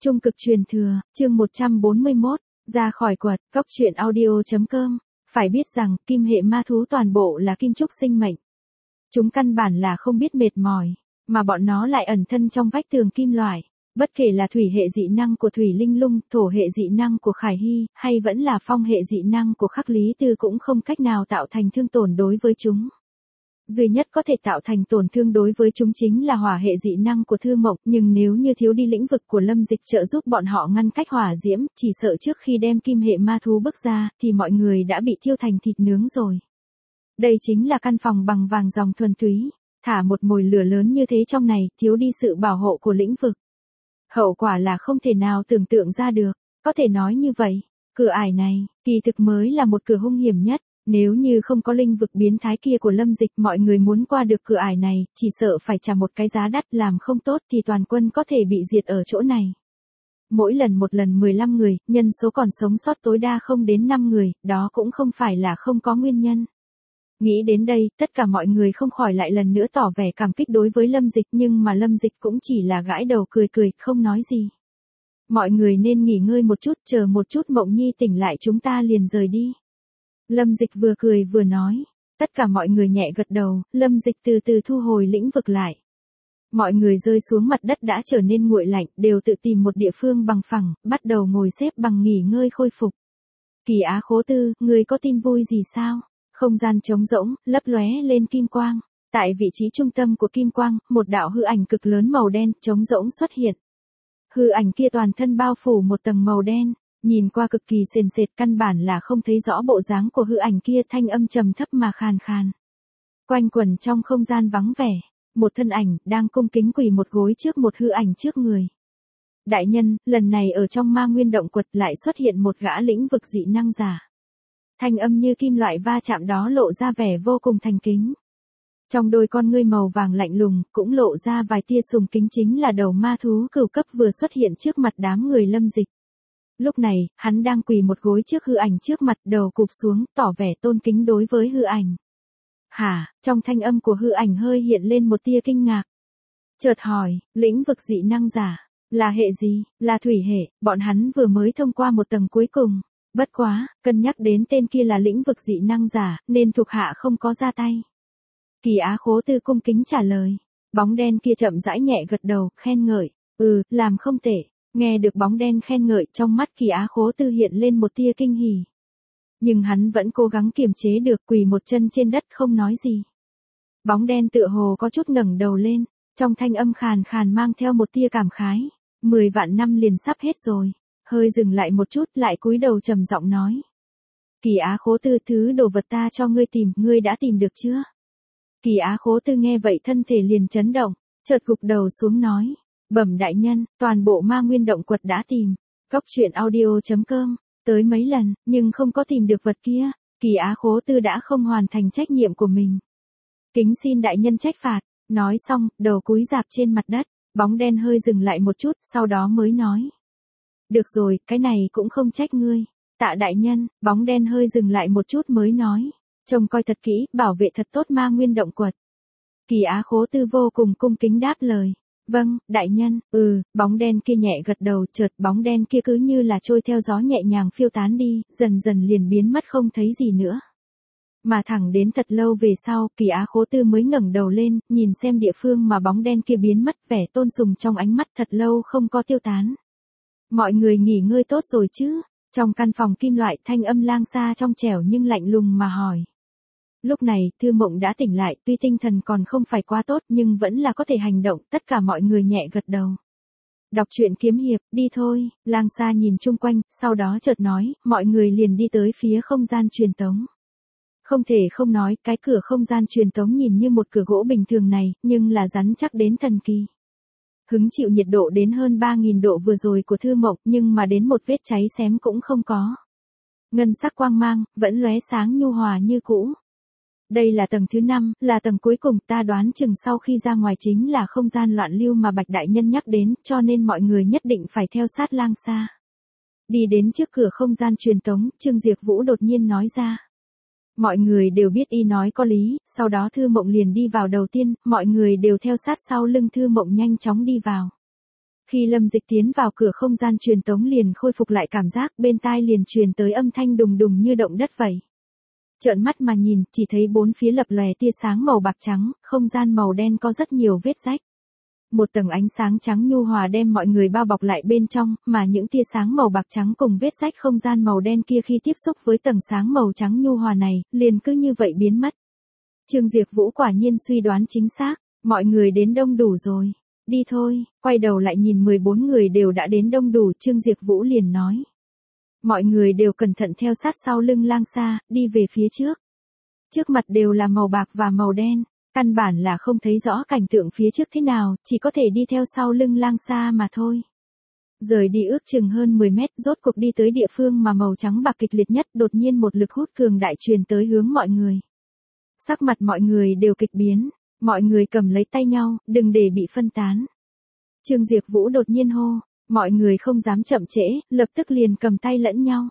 Trung cực truyền thừa, chương 141, ra khỏi quật, cóc truyện audio.com. Phải biết rằng, kim hệ ma thú toàn bộ là kim trúc sinh mệnh. Chúng căn bản là không biết mệt mỏi, mà bọn nó lại ẩn thân trong vách tường kim loại. Bất kể là thủy hệ dị năng của Thủy Linh Lung, thổ hệ dị năng của Khải Hy, hay vẫn là phong hệ dị năng của Khắc Lý Tư cũng không cách nào tạo thành thương tổn đối với chúng. Duy nhất có thể tạo thành tổn thương đối với chúng chính là hỏa hệ dị năng của Thư Mộng, nhưng nếu như thiếu đi lĩnh vực của Lâm Dịch trợ giúp bọn họ ngăn cách hỏa diễm, chỉ sợ trước khi đem kim hệ ma thú bước ra, thì mọi người đã bị thiêu thành thịt nướng rồi. Đây chính là căn phòng bằng vàng dòng thuần túy, thả một mồi lửa lớn như thế trong này, thiếu đi sự bảo hộ của lĩnh vực. Hậu quả là không thể nào tưởng tượng ra được, có thể nói như vậy, cửa ải này, kỳ thực mới là một cửa hung hiểm nhất. Nếu như không có linh vực biến thái kia của Lâm Dịch, mọi người muốn qua được cửa ải này, chỉ sợ phải trả một cái giá đắt, làm không tốt thì toàn quân có thể bị diệt ở chỗ này. Mỗi lần một lần 15 người, nhân số còn sống sót tối đa không đến 5 người, đó cũng không phải là không có nguyên nhân. Nghĩ đến đây, tất cả mọi người không khỏi lại lần nữa tỏ vẻ cảm kích đối với Lâm Dịch, nhưng mà Lâm Dịch cũng chỉ là gãi đầu cười cười, không nói gì. Mọi người nên nghỉ ngơi một chút, chờ một chút Mộng Nhi tỉnh lại chúng ta liền rời đi. Lâm Dịch vừa cười vừa nói, tất cả mọi người nhẹ gật đầu, Lâm Dịch từ từ thu hồi lĩnh vực lại. Mọi người rơi xuống mặt đất đã trở nên nguội lạnh, đều tự tìm một địa phương bằng phẳng, bắt đầu ngồi xếp bằng nghỉ ngơi khôi phục. Kỳ Á Khố Tư, người có tin vui gì sao? Không gian trống rỗng, lấp lóe lên kim quang. Tại vị trí trung tâm của kim quang, một đạo hư ảnh cực lớn màu đen, trống rỗng xuất hiện. Hư ảnh kia toàn thân bao phủ một tầng màu đen. Nhìn qua cực kỳ sền sệt, căn bản là không thấy rõ bộ dáng của hư ảnh kia, thanh âm trầm thấp mà khàn khàn. Quanh quẩn trong không gian vắng vẻ, một thân ảnh đang cung kính quỳ một gối trước một hư ảnh trước người. Đại nhân, lần này ở trong Ma Nguyên động quật lại xuất hiện một gã lĩnh vực dị năng giả. Thanh âm như kim loại va chạm đó lộ ra vẻ vô cùng thành kính. Trong đôi con ngươi màu vàng lạnh lùng, cũng lộ ra vài tia sùng kính, chính là đầu ma thú cửu cấp vừa xuất hiện trước mặt đám người Lâm Dịch. Lúc này, hắn đang quỳ một gối trước hư ảnh trước mặt, đầu cụp xuống, tỏ vẻ tôn kính đối với hư ảnh. Hả, trong thanh âm của hư ảnh hơi hiện lên một tia kinh ngạc. Chợt hỏi, lĩnh vực dị năng giả, là hệ gì? Là thủy hệ, bọn hắn vừa mới thông qua một tầng cuối cùng. Bất quá, cân nhắc đến tên kia là lĩnh vực dị năng giả, nên thuộc hạ không có ra tay. Kỳ Á Khố Tư cung kính trả lời. Bóng đen kia chậm rãi nhẹ gật đầu, khen ngợi. Làm không tệ. Nghe được bóng đen khen ngợi, trong mắt Kỳ Á Khố Tư hiện lên một tia kinh hỉ. Nhưng hắn vẫn cố gắng kiềm chế được, quỳ một chân trên đất không nói gì. Bóng đen tựa hồ có chút ngẩng đầu lên, trong thanh âm khàn khàn mang theo một tia cảm khái. 10 vạn năm liền sắp hết rồi. Hơi dừng lại một chút, lại cúi đầu trầm giọng nói. Kỳ Á Khố Tư, thứ đồ vật ta cho ngươi tìm, ngươi đã tìm được chưa? Kỳ Á Khố Tư nghe vậy thân thể liền chấn động, chợt gục đầu xuống nói. Bẩm đại nhân, toàn bộ Ma Nguyên động quật đã tìm. Cóc truyện audio.com, tới mấy lần, nhưng không có tìm được vật kia. Kỳ Á Khố Tư đã không hoàn thành trách nhiệm của mình. Kính xin đại nhân trách phạt. Nói xong, đầu cúi rạp trên mặt đất. Bóng đen hơi dừng lại một chút, sau đó mới nói. Được rồi, cái này cũng không trách ngươi. Tạ đại nhân. Bóng đen hơi dừng lại một chút mới nói. Trông coi thật kỹ, bảo vệ thật tốt Ma Nguyên động quật. Kỳ Á Khố Tư vô cùng cung kính đáp lời. Vâng, đại nhân. Bóng đen kia nhẹ gật đầu, chợt bóng đen kia cứ như là trôi theo gió nhẹ nhàng phiêu tán đi, dần dần liền biến mất không thấy gì nữa. Mà thẳng đến thật lâu về sau, Kỳ Á Khố Tư mới ngẩng đầu lên, nhìn xem địa phương mà bóng đen kia biến mất, vẻ tôn sùng trong ánh mắt thật lâu không có tiêu tán. Mọi người nghỉ ngơi tốt rồi chứ? Trong căn phòng kim loại, thanh âm lang xa trong trẻo nhưng lạnh lùng mà hỏi. Lúc này, Thư Mộng đã tỉnh lại, tuy tinh thần còn không phải quá tốt nhưng vẫn là có thể hành động, tất cả mọi người nhẹ gật đầu. Đọc truyện kiếm hiệp, đi thôi. Lang Sa nhìn chung quanh, sau đó chợt nói, mọi người liền đi tới phía không gian truyền tống. Không thể không nói, cái cửa không gian truyền tống nhìn như một cửa gỗ bình thường này, nhưng là rắn chắc đến thần kỳ. Hứng chịu nhiệt độ đến hơn 3.000 độ vừa rồi của Thư Mộng, nhưng mà đến một vết cháy xém cũng không có. Ngân sắc quang mang, vẫn lóe sáng nhu hòa như cũ. Đây là tầng thứ 5, là tầng cuối cùng, ta đoán chừng sau khi ra ngoài chính là không gian loạn lưu mà Bạch Đại Nhân nhắc đến, cho nên mọi người nhất định phải theo sát Lang Sa. Đi đến trước cửa không gian truyền tống, Trương Diệp Vũ đột nhiên nói ra. Mọi người đều biết y nói có lý, sau đó Thư Mộng liền đi vào đầu tiên, mọi người đều theo sát sau lưng Thư Mộng nhanh chóng đi vào. Khi Lâm Dịch tiến vào cửa không gian truyền tống liền khôi phục lại cảm giác, bên tai liền truyền tới âm thanh đùng đùng như động đất vậy. Trợn mắt mà nhìn, chỉ thấy bốn phía lập lòe tia sáng màu bạc trắng, không gian màu đen có rất nhiều vết rách. Một tầng ánh sáng trắng nhu hòa đem mọi người bao bọc lại bên trong, mà những tia sáng màu bạc trắng cùng vết rách không gian màu đen kia khi tiếp xúc với tầng sáng màu trắng nhu hòa này, liền cứ như vậy biến mất. Trương Diệp Vũ quả nhiên suy đoán chính xác, mọi người đến đông đủ rồi. Đi thôi, quay đầu lại nhìn 14 người đều đã đến đông đủ, Trương Diệp Vũ liền nói. Mọi người đều cẩn thận theo sát sau lưng Lang Sa, đi về phía trước. Trước mặt đều là màu bạc và màu đen, căn bản là không thấy rõ cảnh tượng phía trước thế nào, chỉ có thể đi theo sau lưng Lang Sa mà thôi. Rời đi ước chừng hơn 10 mét, rốt cuộc đi tới địa phương mà màu trắng bạc kịch liệt nhất, đột nhiên một lực hút cường đại truyền tới hướng mọi người. Sắc mặt mọi người đều kịch biến, mọi người cầm lấy tay nhau, đừng để bị phân tán. Trương Diệp Vũ đột nhiên hô, mọi người không dám chậm trễ, lập tức liền cầm tay lẫn nhau.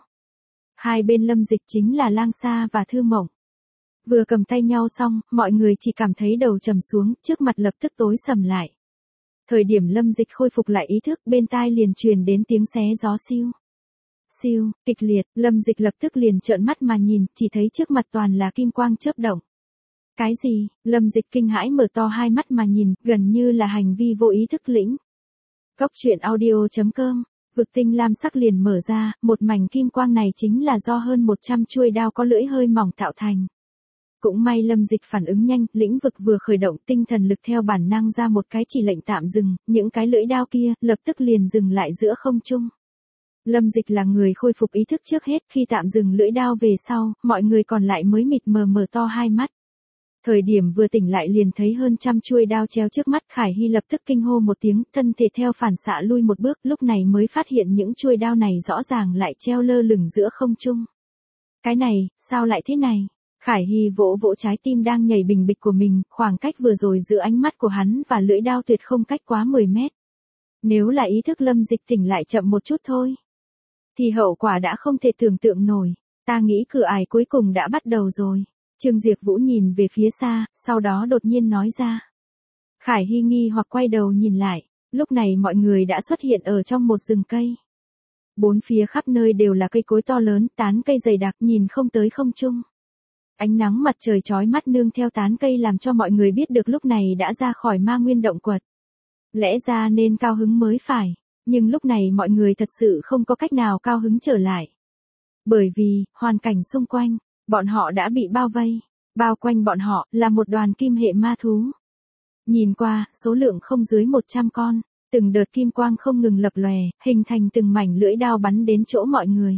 Hai bên Lâm Dịch chính là Lang Sa và Thư Mộng. Vừa cầm tay nhau xong, mọi người chỉ cảm thấy đầu trầm xuống, trước mặt lập tức tối sầm lại. Thời điểm Lâm Dịch khôi phục lại ý thức, bên tai liền truyền đến tiếng xé gió siêu. Siêu, kịch liệt, Lâm Dịch lập tức liền trợn mắt mà nhìn, chỉ thấy trước mặt toàn là kim quang chớp động. Cái gì? Lâm Dịch kinh hãi mở to hai mắt mà nhìn, gần như là hành vi vô ý thức lĩnh. Cốc truyện audio.com, vực tinh lam sắc liền mở ra, một mảnh kim quang này chính là do hơn 100 chuôi đao có lưỡi hơi mỏng tạo thành. Cũng may Lâm Dịch phản ứng nhanh, lĩnh vực vừa khởi động, tinh thần lực theo bản năng ra một cái chỉ lệnh tạm dừng, những cái lưỡi đao kia lập tức liền dừng lại giữa không trung. Lâm Dịch là người khôi phục ý thức trước hết, khi tạm dừng lưỡi đao về sau, mọi người còn lại mới mịt mờ mở to hai mắt. Thời điểm vừa tỉnh lại liền thấy hơn trăm chuôi đao treo trước mắt, Khải Hy lập tức kinh hô một tiếng, thân thể theo phản xạ lui một bước, lúc này mới phát hiện những chuôi đao này rõ ràng lại treo lơ lửng giữa không trung. Cái này, sao lại thế này? Khải Hy vỗ vỗ trái tim đang nhảy bình bịch của mình, khoảng cách vừa rồi giữa ánh mắt của hắn và lưỡi đao tuyệt không cách quá 10 mét. Nếu là ý thức Lâm Dịch tỉnh lại chậm một chút thôi, thì hậu quả đã không thể tưởng tượng nổi. Ta nghĩ cửa ải cuối cùng đã bắt đầu rồi. Trương Diệp Vũ nhìn về phía xa, sau đó đột nhiên nói ra. Khải Hy nghi hoặc quay đầu nhìn lại, lúc này mọi người đã xuất hiện ở trong một rừng cây. Bốn phía khắp nơi đều là cây cối to lớn, tán cây dày đặc nhìn không tới không trung. Ánh nắng mặt trời chói mắt nương theo tán cây làm cho mọi người biết được lúc này đã ra khỏi ma nguyên động quật. Lẽ ra nên cao hứng mới phải, nhưng lúc này mọi người thật sự không có cách nào cao hứng trở lại. Bởi vì, hoàn cảnh xung quanh, bọn họ đã bị bao vây, bao quanh bọn họ là một đoàn kim hệ ma thú. Nhìn qua, số lượng không dưới 100 con, từng đợt kim quang không ngừng lập lòe, hình thành từng mảnh lưỡi đao bắn đến chỗ mọi người.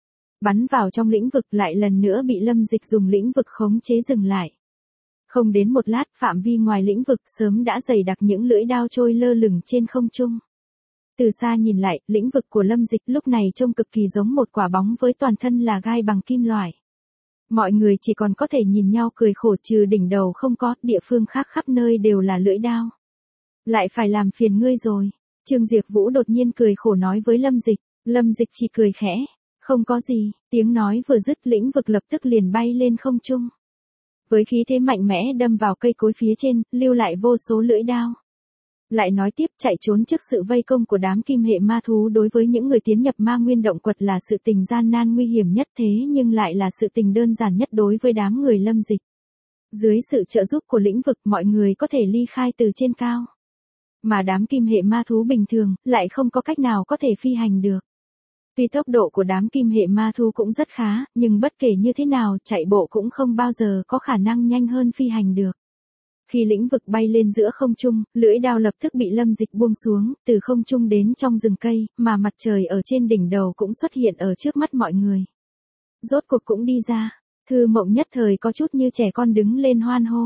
Bắn vào trong lĩnh vực lại lần nữa bị Lâm Dịch dùng lĩnh vực khống chế dừng lại. Không đến một lát, phạm vi ngoài lĩnh vực sớm đã dày đặc những lưỡi đao trôi lơ lửng trên không trung. Từ xa nhìn lại, lĩnh vực của Lâm Dịch lúc này trông cực kỳ giống một quả bóng với toàn thân là gai bằng kim loại. Mọi người chỉ còn có thể nhìn nhau cười khổ, trừ đỉnh đầu không có, địa phương khác khắp nơi đều là lưỡi đao. Lại phải làm phiền ngươi rồi. Trương Diệp Vũ đột nhiên cười khổ nói với Lâm Dịch. Lâm Dịch chỉ cười khẽ. Không có gì, tiếng nói vừa dứt lĩnh vực lập tức liền bay lên không trung. Với khí thế mạnh mẽ đâm vào cây cối phía trên, lưu lại vô số lưỡi đao. Lại nói tiếp, chạy trốn trước sự vây công của đám kim hệ ma thú đối với những người tiến nhập ma nguyên động quật là sự tình gian nan nguy hiểm nhất, thế nhưng lại là sự tình đơn giản nhất đối với đám người Lâm Dịch. Dưới sự trợ giúp của lĩnh vực mọi người có thể ly khai từ trên cao. Mà đám kim hệ ma thú bình thường lại không có cách nào có thể phi hành được. Tuy tốc độ của đám kim hệ ma thú cũng rất khá, nhưng bất kể như thế nào chạy bộ cũng không bao giờ có khả năng nhanh hơn phi hành được. Khi lĩnh vực bay lên giữa không trung, lưỡi đao lập tức bị Lâm Dịch buông xuống, từ không trung đến trong rừng cây, mà mặt trời ở trên đỉnh đầu cũng xuất hiện ở trước mắt mọi người. Rốt cuộc cũng đi ra, Thư Mộng nhất thời có chút như trẻ con đứng lên hoan hô.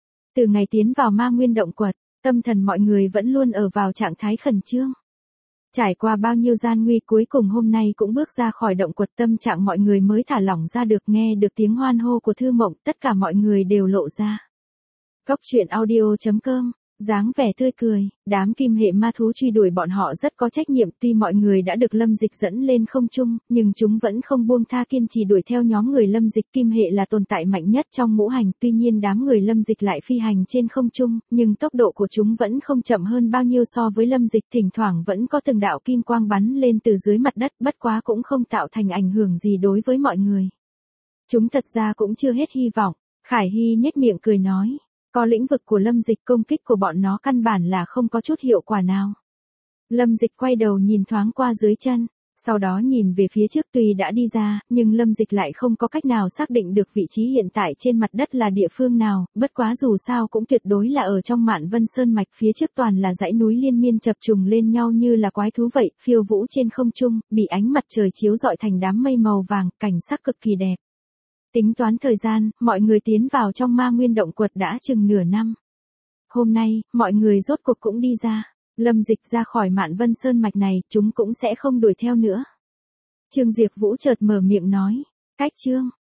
Từ ngày tiến vào ma nguyên động quật, tâm thần mọi người vẫn luôn ở vào trạng thái khẩn trương. Trải qua bao nhiêu gian nguy cuối cùng hôm nay cũng bước ra khỏi động quật, tâm trạng mọi người mới thả lỏng ra được, nghe được tiếng hoan hô của Thư Mộng, tất cả mọi người đều lộ ra. Cốc truyện audio.com Dáng vẻ tươi cười, đám kim hệ ma thú truy đuổi bọn họ rất có trách nhiệm, tuy mọi người đã được Lâm Dịch dẫn lên không trung, nhưng chúng vẫn không buông tha kiên trì đuổi theo nhóm người Lâm Dịch. Kim hệ là tồn tại mạnh nhất trong ngũ hành, tuy nhiên đám người Lâm Dịch lại phi hành trên không trung, nhưng tốc độ của chúng vẫn không chậm hơn bao nhiêu so với Lâm Dịch, thỉnh thoảng vẫn có từng đạo kim quang bắn lên từ dưới mặt đất, bất quá cũng không tạo thành ảnh hưởng gì đối với mọi người. Chúng thật ra cũng chưa hết hy vọng, Khải Hy nhếch miệng cười nói. Có lĩnh vực của Lâm Dịch, công kích của bọn nó căn bản là không có chút hiệu quả nào. Lâm Dịch quay đầu nhìn thoáng qua dưới chân, sau đó nhìn về phía trước, tuy đã đi ra, nhưng Lâm Dịch lại không có cách nào xác định được vị trí hiện tại trên mặt đất là địa phương nào, bất quá dù sao cũng tuyệt đối là ở trong Mạn Vân Sơn mạch, phía trước toàn là dãy núi liên miên chập trùng lên nhau như là quái thú vậy, phiêu vũ trên không trung, bị ánh mặt trời chiếu rọi thành đám mây màu vàng, cảnh sắc cực kỳ đẹp. Tính toán thời gian, mọi người tiến vào trong Ma Nguyên động quật đã chừng nửa năm. Hôm nay, mọi người rốt cuộc cũng đi ra. Lâm Dịch ra khỏi Mạn Vân Sơn mạch này, chúng cũng sẽ không đuổi theo nữa. Trương Diệp Vũ chợt mở miệng nói. Cách chương